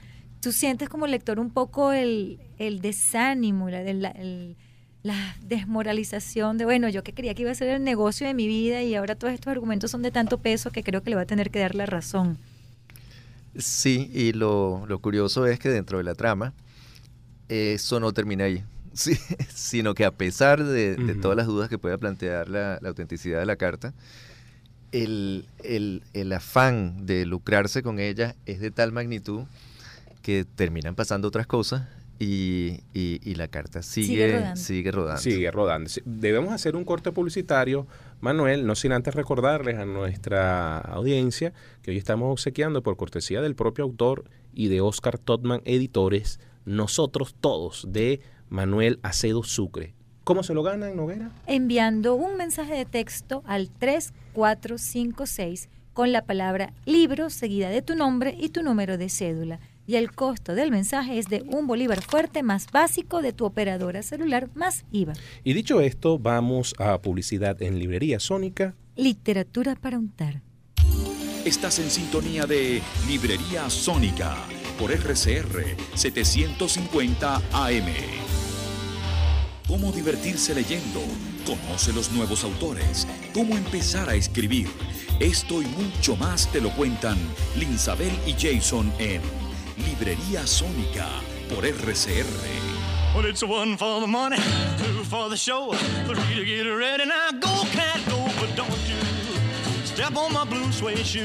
tú sientes como lector un poco el, el desánimo, la, la, el, la desmoralización de, bueno, yo que creía que iba a ser el negocio de mi vida y ahora todos estos argumentos son de tanto peso que creo que le va a tener que dar la razón. Sí, y lo, lo curioso es que dentro de la trama, eso no termina ahí, sí, sino que a pesar de, de uh-huh. todas las dudas que pueda plantear la, la autenticidad de la carta, el, el, el afán de lucrarse con ella es de tal magnitud que terminan pasando otras cosas y, y, y la carta sigue, sigue, rodando. sigue rodando. Sigue rodando. Debemos hacer un corte publicitario, Manuel, no sin antes recordarles a nuestra audiencia que hoy estamos obsequiando por cortesía del propio autor y de Oscar Todman Editores, Nosotros Todos, de Manuel Acedo Sucre. ¿Cómo se lo ganan, Noguera? Enviando un mensaje de texto al tres cuatro cinco seis con la palabra libro seguida de tu nombre y tu número de cédula. Y el costo del mensaje es de un bolívar fuerte más básico de tu operadora celular más I V A. Y dicho esto, vamos a publicidad en Librería Sónica. Literatura para untar. Estás en sintonía de Librería Sónica por R C R setecientos cincuenta A M. Cómo divertirse leyendo, conoce los nuevos autores, cómo empezar a escribir. Esto y mucho más te lo cuentan Linsabel y Jason en Librería Sónica por R C R. Well, it's one for the money, two for the show, three to get ready. Now go, cat, go, but don't you step on my blue suede shoe.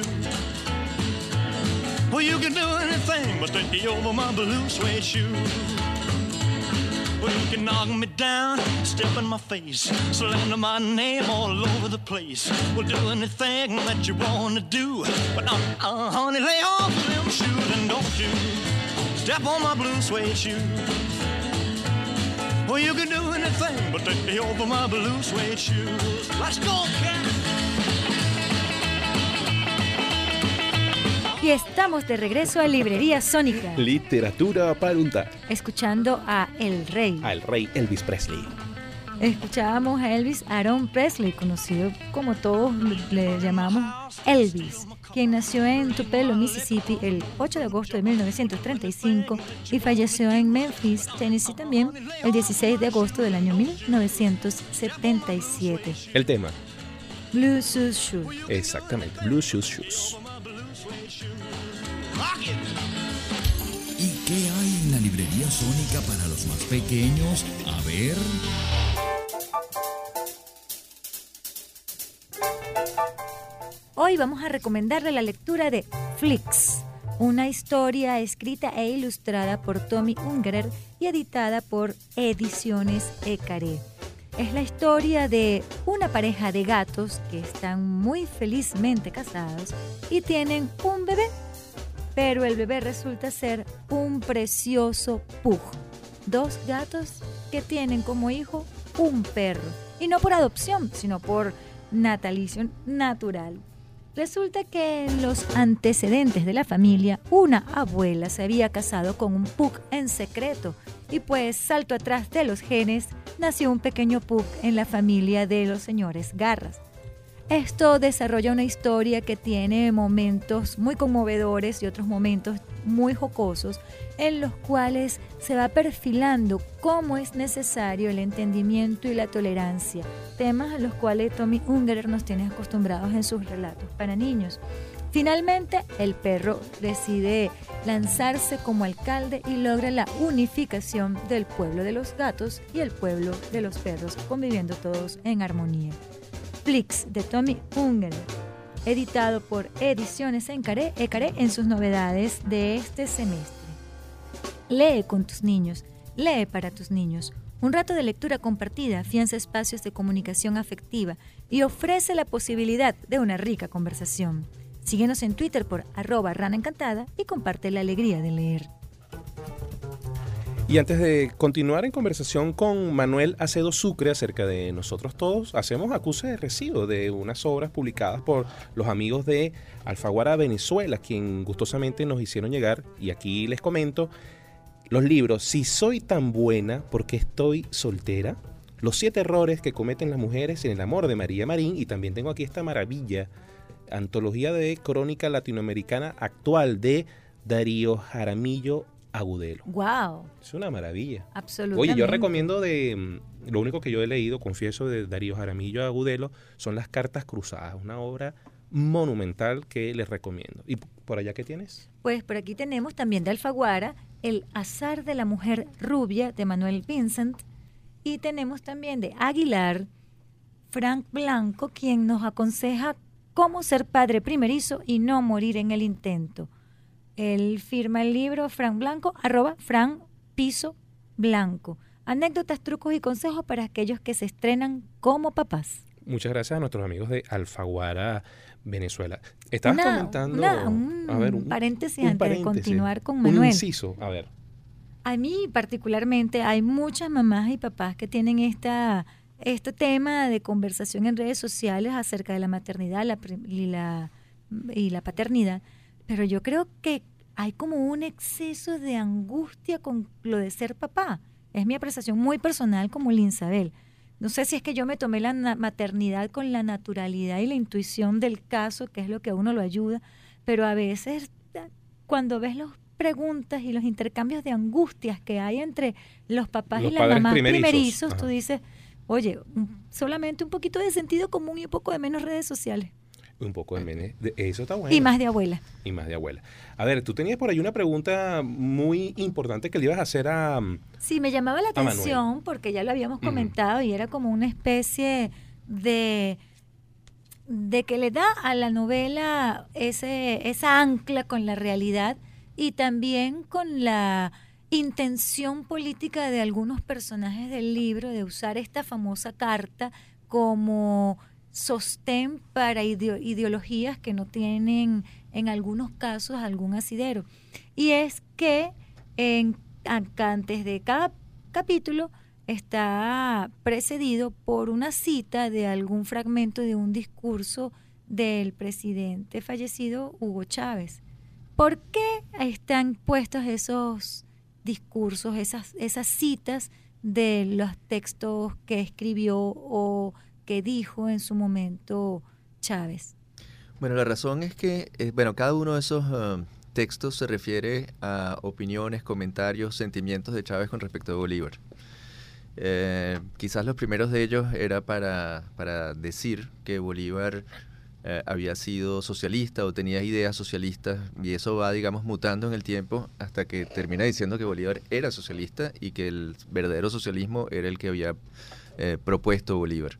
Well, you can do anything but take me over my blue suede shoe. Well, you can knock me down, step in my face, slander my name all over the place. Well, do anything that you want to do, but uh, uh, honey, lay off them shoes and don't you step on my blue suede shoe. Well, you can do anything but take me over my blue suede shoes. Let's go, cat! Y estamos de regreso a Librería Sónica. Literatura para untar. Escuchando a El Rey. Al Rey Elvis Presley. Escuchábamos a Elvis Aaron Presley, conocido como todos le llamamos Elvis, quien nació en Tupelo, Mississippi, el ocho de agosto de mil novecientos treinta y cinco y falleció en Memphis, Tennessee también, el dieciséis de agosto del año mil novecientos setenta y siete. El tema. Blue Shoes Shoes. Exactamente, Blue Shoes Shoes. ¿Y qué hay en la Librería Sónica para los más pequeños? A ver... Hoy vamos a recomendarle la lectura de Flicks, una historia escrita e ilustrada por Tommy Ungerer y editada por Ediciones Ecaré. Es la historia de una pareja de gatos que están muy felizmente casados y tienen un bebé, pero el bebé resulta ser un precioso pug. Dos gatos que tienen como hijo un perro, y no por adopción, sino por natalicio natural. Resulta que en los antecedentes de la familia, una abuela se había casado con un pug en secreto y pues salto atrás de los genes, nació un pequeño pug en la familia de los señores Garras. Esto desarrolla una historia que tiene momentos muy conmovedores y otros momentos muy jocosos en los cuales se va perfilando cómo es necesario el entendimiento y la tolerancia, temas a los cuales Tommy Ungerer nos tiene acostumbrados en sus relatos para niños. Finalmente, el perro decide lanzarse como alcalde y logra la unificación del pueblo de los gatos y el pueblo de los perros, conviviendo todos en armonía. Flicks de Tommy Ungerer, editado por Ediciones Ecaré, Ecaré en sus novedades de este semestre. Lee con tus niños, lee para tus niños. Un rato de lectura compartida afianza espacios de comunicación afectiva y ofrece la posibilidad de una rica conversación. Síguenos en Twitter por arroba rana encantada y comparte la alegría de leer. Y antes de continuar en conversación con Manuel Acedo Sucre acerca de Nosotros Todos, hacemos acuse de recibo de unas obras publicadas por los amigos de Alfaguara Venezuela, quien gustosamente nos hicieron llegar, y aquí les comento, los libros Si soy tan buena porque estoy soltera, Los siete errores que cometen las mujeres en el amor de María Marín, y también tengo aquí esta maravilla, Antología de Crónica Latinoamericana Actual de Darío Jaramillo Agudelo. Wow. Es una maravilla. Absolutamente. Oye, yo recomiendo de, lo único que yo he leído, confieso, de Darío Jaramillo Agudelo, son las Cartas Cruzadas, una obra monumental que les recomiendo. ¿Y por allá qué tienes? Pues por aquí tenemos también de Alfaguara El azar de la mujer rubia de Manuel Vincent, y tenemos también de Aguilar Frank Blanco, quien nos aconseja cómo ser padre primerizo y no morir en el intento. Él firma el libro Frank Blanco, arroba Frank Piso Blanco. Anécdotas, trucos y consejos para aquellos que se estrenan como papás. Muchas gracias a nuestros amigos de Alfaguara, Venezuela. Estabas Una- comentando... una- un a ver, paréntesis un antes de paréntesis, continuar con Un Manuel. inciso, a ver. A mí particularmente hay muchas mamás y papás que tienen esta, este tema de conversación en redes sociales acerca de la maternidad la, prim- y, la, y la paternidad, pero yo creo que hay como un exceso de angustia con lo de ser papá. Es mi apreciación muy personal como Linsabel. No sé si es que yo me tomé la na- maternidad con la naturalidad y la intuición del caso, que es lo que a uno lo ayuda, pero a veces eh, cuando ves las preguntas y los intercambios de angustias que hay entre los papás Los y las padres mamás primerizos. primerizos, tú Ajá. dices, oye, un- solamente un poquito de sentido común y un poco de menos redes sociales. Un poco de mene. de- Eso está bueno. Y más de abuela. Y más de abuela. A ver, tú tenías por ahí una pregunta muy importante que le ibas a hacer a... Sí, me llamaba la A Manuel. atención porque ya lo habíamos Ujú. comentado y era como una especie de de que le da a la novela ese esa ancla con la realidad y también con la intención política de algunos personajes del libro de usar esta famosa carta como sostén para ideo- ideologías que no tienen en algunos casos algún asidero. Y es que en, acá antes de cada capítulo está precedido por una cita de algún fragmento de un discurso del presidente fallecido Hugo Chávez. ¿Por qué están puestos esos discursos, esas, esas citas de los textos que escribió o que dijo en su momento Chávez? Bueno, la razón es que, eh, bueno, cada uno de esos uh, textos se refiere a opiniones, comentarios, sentimientos de Chávez con respecto a Bolívar. Eh, quizás los primeros de ellos era para, para decir que Bolívar eh, había sido socialista o tenía ideas socialistas, y eso va, digamos, mutando en el tiempo hasta que termina diciendo que Bolívar era socialista y que el verdadero socialismo era el que había eh, propuesto Bolívar.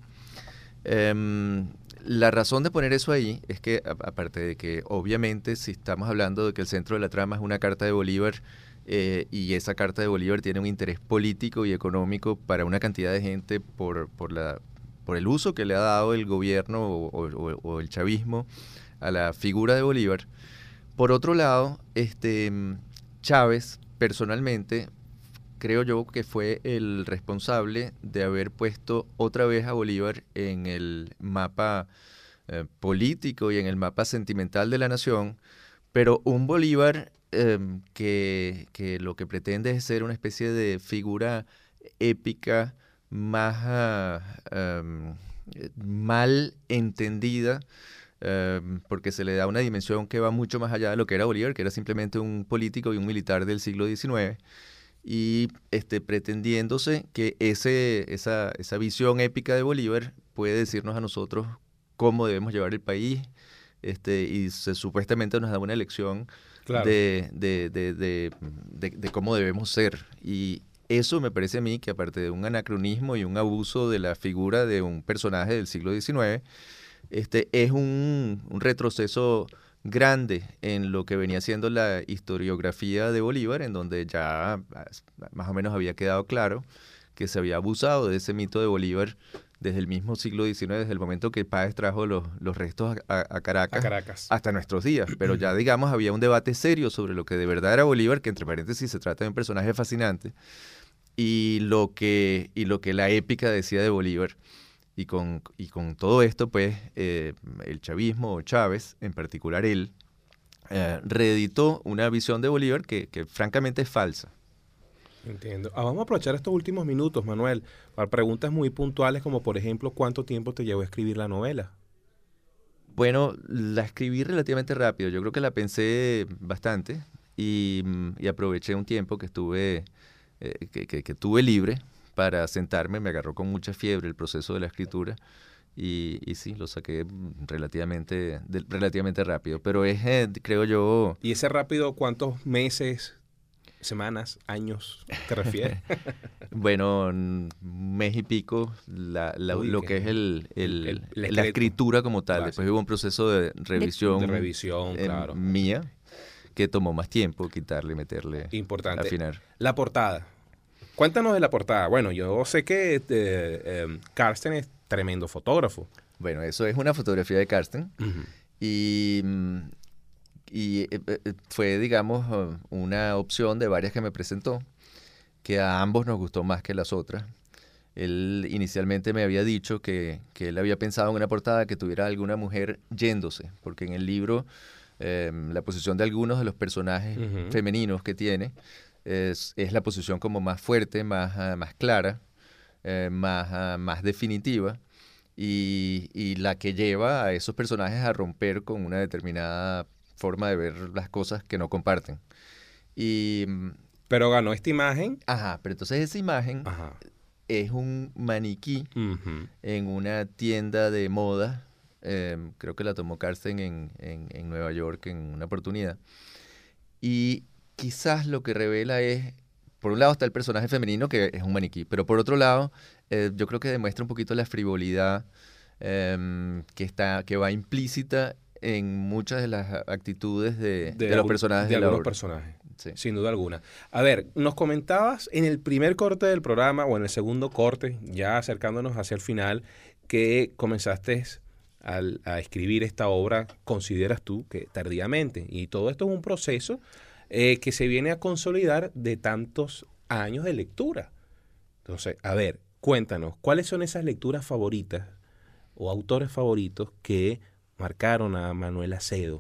Um, la razón de poner eso ahí es que, a- aparte de que obviamente si estamos hablando de que el centro de la trama es una carta de Bolívar, eh, y esa carta de Bolívar tiene un interés político y económico para una cantidad de gente por, por, la, por el uso que le ha dado el gobierno o, o- o el chavismo a la figura de Bolívar. Por otro lado, este, Chávez personalmente creo yo que fue el responsable de haber puesto otra vez a Bolívar en el mapa eh, político y en el mapa sentimental de la nación, pero un Bolívar eh, que, que lo que pretende es ser una especie de figura épica más ah, um, mal entendida, um, porque se le da una dimensión que va mucho más allá de lo que era Bolívar, que era simplemente un político y un militar del siglo diecinueve, y este, pretendiéndose que ese, esa, esa visión épica de Bolívar puede decirnos a nosotros cómo debemos llevar el país, este, y se, supuestamente nos da una lección Claro. de, de, de, de, de, de cómo debemos ser. Y eso me parece a mí que, aparte de un anacronismo y un abuso de la figura de un personaje del siglo diecinueve, este, es un, un retroceso grande en lo que venía siendo la historiografía de Bolívar, en donde ya más o menos había quedado claro que se había abusado de ese mito de Bolívar desde el mismo siglo diecinueve, desde el momento que Páez trajo los, los restos a, a, Caracas, A Caracas. hasta nuestros días. Pero ya, digamos, había un debate serio sobre lo que de verdad era Bolívar, que entre paréntesis se trata de un personaje fascinante, y lo que, y lo que la épica decía de Bolívar. Y con, y con todo esto, pues, eh, el chavismo, o Chávez, en particular él, eh, reeditó una visión de Bolívar que, que francamente es falsa. Entiendo. Ah, vamos a aprovechar estos últimos minutos, Manuel, para preguntas muy puntuales como, por ejemplo, ¿cuánto tiempo te llevó a escribir la novela? Bueno, la escribí relativamente rápido. Yo creo que la pensé bastante. y, y aproveché un tiempo que estuve, eh, que, que, que tuve libre para sentarme. Me agarró con mucha fiebre el proceso de la escritura y, y sí, lo saqué relativamente, de, relativamente rápido. Pero es, eh, creo yo... ¿Y ese rápido cuántos meses, semanas, años te refieres? Bueno, un mes y pico, la, la, Uy, lo que- que es el, el- el- el la escrito. escritura como tal. Claro, Después sí. hubo un proceso de revisión, De revisión, eh, claro. mía que tomó más tiempo quitarle, meterle, Importante. afinar. La portada. Cuéntanos de la portada. Bueno, yo sé que eh, eh, Karsten es tremendo fotógrafo. Bueno, eso es una fotografía de Karsten y, mm, y eh, eh, fue, digamos, eh, una opción de varias que me presentó, que a ambos nos gustó más que las otras. Él inicialmente me había dicho que, que él había pensado en una portada que tuviera alguna mujer yéndose, porque en el libro eh, la posición de algunos de los personajes Ujú. femeninos que tiene es, es la posición como más fuerte, más, ah, más clara, eh, más, ah, más definitiva, y, y la que lleva a esos personajes a romper con una determinada forma de ver las cosas que no comparten. Y, mm, Pero ganó esta imagen. ajá, pero entonces esa imagen Ajá. es un maniquí Ujú. en una tienda de moda. eh, creo que la tomó Karsten en, en, en Nueva York en una oportunidad. Y quizás lo que revela es, por un lado está el personaje femenino, que es un maniquí, pero por otro lado, eh, yo creo que demuestra un poquito la frivolidad em, que, está, que va implícita en muchas de las actitudes de, de los algún- personajes de de, la algunos obra. personajes. Sí. Sin duda alguna. A ver, nos comentabas en el primer corte del programa o en el segundo corte, ya acercándonos hacia el final, que comenzaste al- a escribir esta obra, consideras tú que tardíamente. Y todo esto es un proceso eh, que se viene a consolidar de tantos años de lectura. Entonces, a ver, cuéntanos, ¿cuáles son esas lecturas favoritas o autores favoritos que marcaron a Manuel Acedo?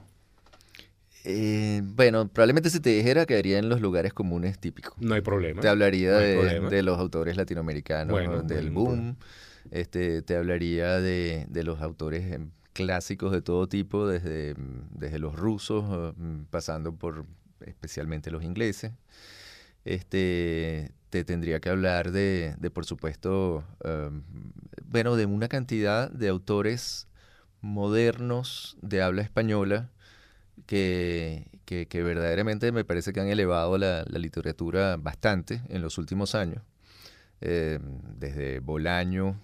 Eh, bueno, probablemente si te dijera quedaría en los lugares comunes típicos. No hay problema. Te hablaría No hay de, problema. de los autores latinoamericanos, Bueno, del bueno, boom. Este, te hablaría de, de los autores em, clásicos de todo tipo, desde, mm, desde los rusos, eh, mm, pasando por especialmente los ingleses. Este, te tendría que hablar de, de por supuesto, em, bueno, de una cantidad de autores modernos de habla española que, que, que verdaderamente me parece que han elevado la, la literatura bastante en los últimos años. Eh, desde Bolaño,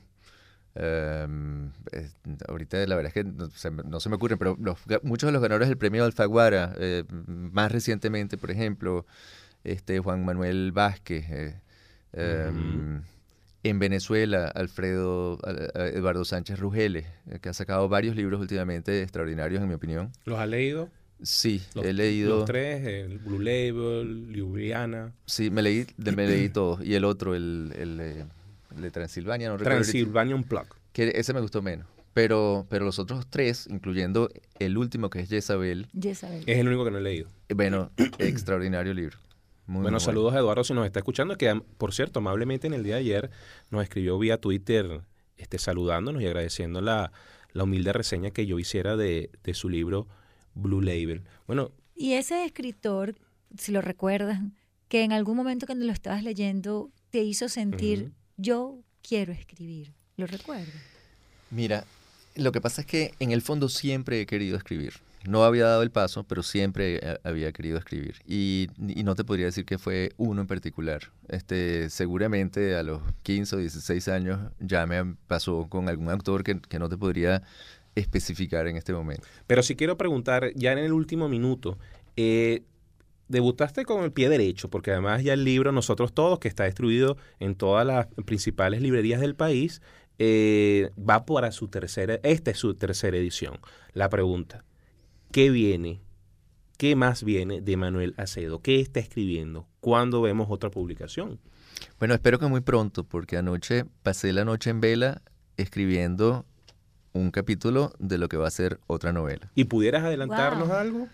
eh, eh, ahorita la verdad es que no se, me- no se me ocurren, pero los ga- muchos de los ganadores del premio Alfaguara, eh, más recientemente, por ejemplo, este Juan Manuel Vázquez, eh, eh, Ujú. en Venezuela, Alfredo, a- a- Eduardo Sánchez Rugeles, eh, que ha sacado varios libros últimamente extraordinarios, en mi opinión. ¿Los has leído? Sí, Los, he leído. Los tres, el Blue Label, Ljubljana, Sí, me leí, de- me leí todos. Y el otro, el, el, eh, el de Transilvania, no recuerdo ahorita, Transylvania Unplugged. que ese me gustó menos. Pero, pero los otros tres, incluyendo el último que es Jezabel, Jezabel. Es el único que no he leído. eh, bueno, extraordinario libro. Muy, bueno, muy saludos a Eduardo si nos está escuchando, que am- por cierto, amablemente en el día de ayer nos escribió vía Twitter este, saludándonos y agradeciendo la, la humilde reseña que yo hiciera de, de su libro Blue Label. Bueno, Y ese escritor, si lo recuerdas, que en algún momento cuando lo estabas leyendo te hizo sentir, Ujú. yo quiero escribir. ¿Lo recuerdas? Mira, lo que pasa es que en el fondo siempre he querido escribir. No había dado el paso, pero siempre eh, había querido escribir. Y, y no te podría decir que fue uno en particular. Este, seguramente a los quince o dieciséis años ya me pasó con algún autor que, que no te podría especificar en este momento. pero sí quiero preguntar, ya en el último minuto, eh, debutaste con el pie derecho, porque además ya el libro Nosotros Todos, que está distribuido en todas las principales librerías del país, eh, va para su tercera, esta es su tercera edición. La pregunta, ¿qué viene? ¿Qué más viene de Manuel Acedo? ¿Qué está escribiendo? ¿Cuándo vemos otra publicación? Bueno, espero que muy pronto, porque anoche pasé la noche en vela escribiendo un capítulo de lo que va a ser otra novela. ¿Y pudieras adelantarnos Wow. algo?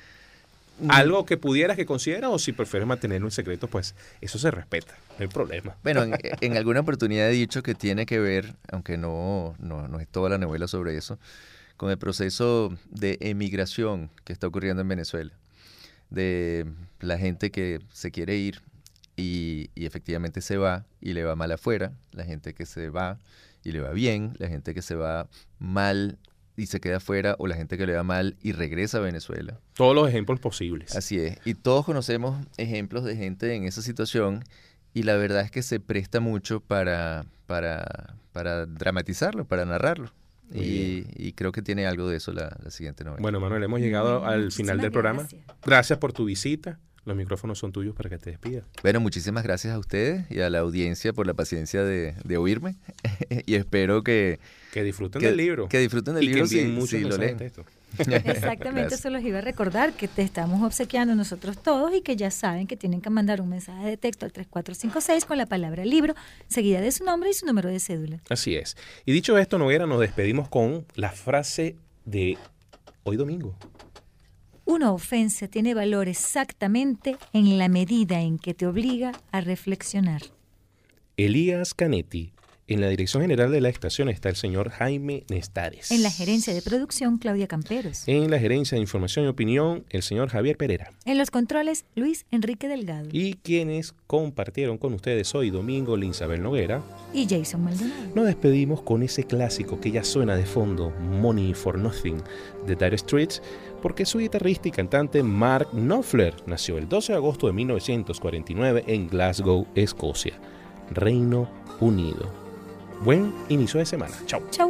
Mm. ¿Algo que pudieras que consideras o si prefieres mantenerlo en secreto? Pues eso se respeta, no hay problema. Bueno, en, en alguna oportunidad he dicho que tiene que ver, aunque no, no, no es toda la novela sobre eso, con el proceso de emigración que está ocurriendo en Venezuela. de la gente que se quiere ir y, y efectivamente se va y le va mal afuera, la gente que se va y le va bien, la gente que se va mal y se queda afuera, o la gente que le va mal y regresa a Venezuela. Todos los ejemplos posibles. Así es. Y todos conocemos ejemplos de gente en esa situación, y la verdad es que se presta mucho para, para, para dramatizarlo, para narrarlo. Y, y creo que tiene algo de eso la, la siguiente novela. Bueno, Manuel, hemos llegado Bueno, al final del programa. gracias. Gracias por tu visita. Los micrófonos son tuyos para que te despidas. Bueno, muchísimas gracias a ustedes y a la audiencia por la paciencia de, de oírme. Y espero que... Que disfruten que, del libro. Que disfruten del y libro que envíen si, muchos si lo mensajes leen. de texto. Exactamente, Gracias. eso los iba a recordar, que te estamos obsequiando nosotros todos y que ya saben que tienen que mandar un mensaje de texto al tres cuatro cinco seis con la palabra libro, seguida de su nombre y su número de cédula. Así es. Y dicho esto, Noguera, nos despedimos con la frase de hoy domingo. Una ofensa tiene valor exactamente en la medida en que te obliga a reflexionar. Elías Canetti. En la dirección general de la estación está el señor Jaime Nestares. En la gerencia de producción, Claudia Camperos. En la gerencia de información y opinión, el señor Javier Pereira. En los controles, Luis Enrique Delgado. Y quienes compartieron con ustedes hoy domingo, Linsabel Noguera. Y Jason Maldonado. Nos despedimos con ese clásico que ya suena de fondo, Money for Nothing, de Dire Straits, porque su guitarrista y cantante Mark Knopfler nació el doce de agosto de mil novecientos cuarenta y nueve en Glasgow, Escocia, Reino Unido. Buen inicio de semana. Chao. Chau.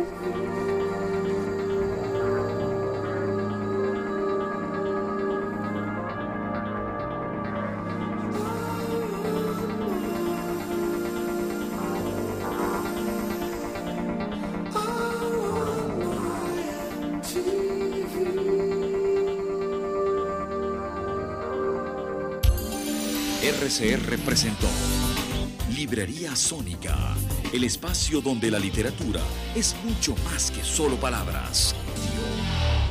R C R presentó Librería Sónica, el espacio donde la literatura es mucho más que solo palabras. Guión,